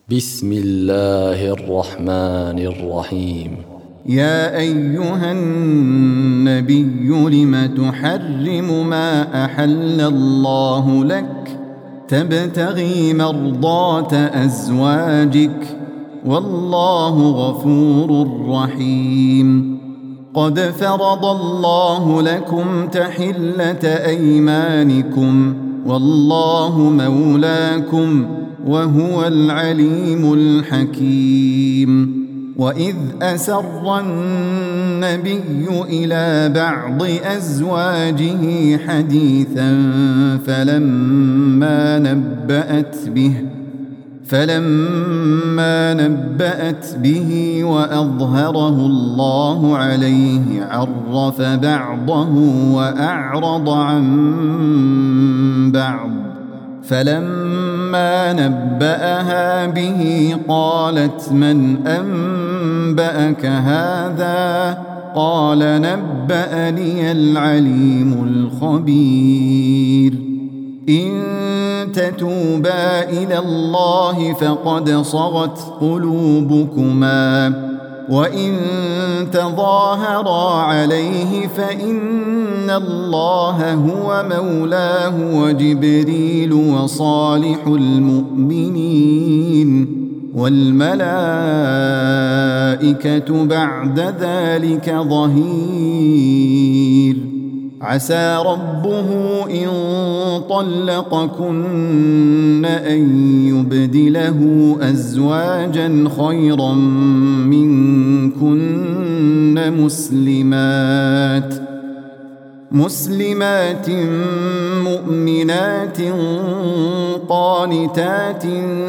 بسم الله الرحمن الرحيم. يا أيها النبي لم تحرم ما أحل الله لك تبتغي مرضات أزواجك والله غفور رحيم. قد فرض الله لكم تحلة أيمانكم والله مولاكم وهو العليم الحكيم. وإذ أسر النبي إلى بعض أزواجه حديثا فلما نبأت به وأظهره الله عليه عرف بعضه وأعرض عن بعض. فلما نبأها به قالت من أنبأك هذا؟ قال نبأني العليم الخبير. إن تتوبا إلى الله فقد صغت قلوبكما وإن تظاهرا عليه فإن الله هو مولاه وجبريل وصالح المؤمنين والملائكة بعد ذلك ظهير. عسى ربه إن طلقكن أن يبدله أزواجا خيرا منكن مسلمات مؤمنات قانتات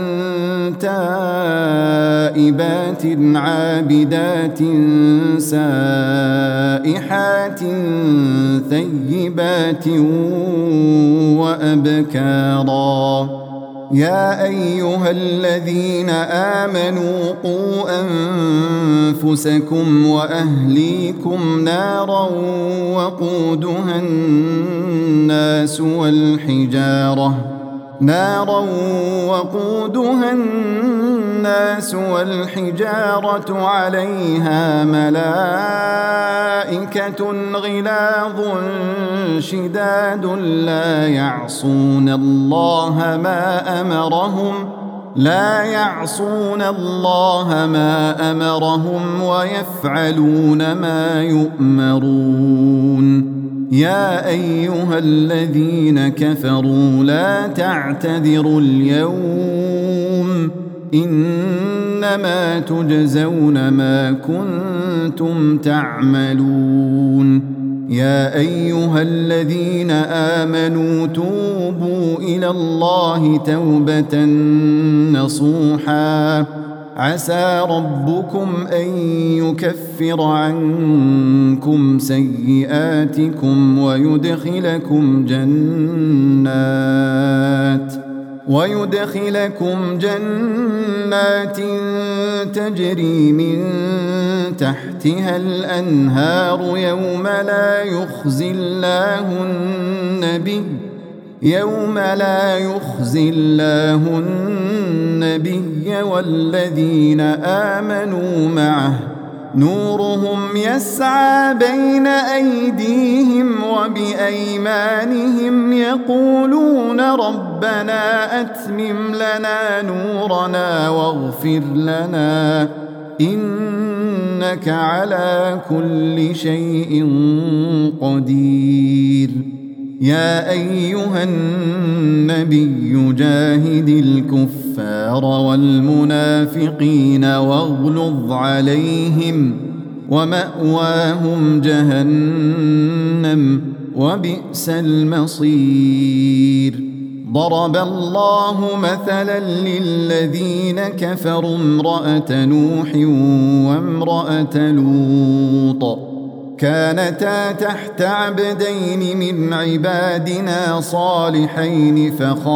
تائبات عابدات سائحات ثيبات وأبكارا. يا أيها الذين آمنوا قوا أنفسكم وأهليكم نارا وقودها الناس والحجارة عليها ملائكة غلاظ شداد لا يعصون الله ما أمرهم ويفعلون ما يؤمرون. يا أيها الذين كفروا لا تعتذروا اليوم إنما تجزون ما كنتم تعملون. يا أيها الذين آمنوا توبوا إلى الله توبة نصوحا عسى ربكم أن يكفر عنكم سيئاتكم ويدخلكم جنات تجري من تحتها الأنهار يوم لا يخزي الله النبي والذين آمنوا معه نورهم يسعى بين أيديهم وبأيمانهم يقولون ربنا أتمم لنا نورنا واغفر لنا إنك على كل شيء قدير. يا أيها النبي جاهد الكفار والمنافقين واغلظ عليهم ومأواهم جهنم وبئس المصير. ضرب الله مثلا للذين كفروا امرأة نوح وامرأة لوط كانتا تحت عبدين من عبادنا صالحين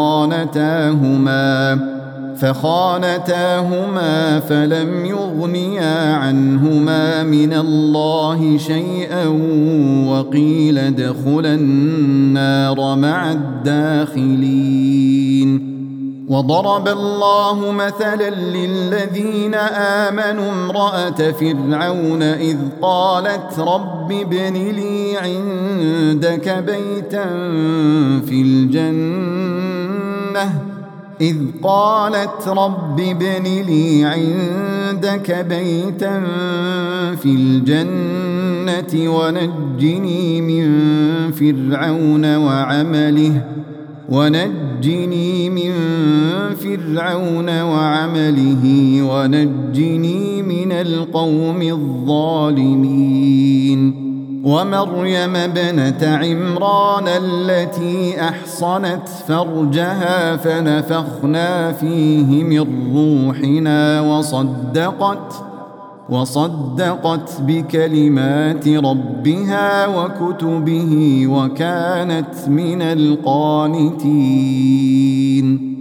فخانتاهما فلم يغنيا عنهما من الله شيئا وقيل ادخلا النار مع الداخلين. وضرب الله مثلا للذين آمنوا امرأة فرعون إذ قالت رب ابن لي عندك بيتا في الجنة ونجني من فرعون وعمله ونجني من القوم الظالمين ومريم ابنة عمران التي أحصنت فرجها فنفخنا فيه من روحنا وصدقت بكلمات ربها وكتبه وكانت من القانتين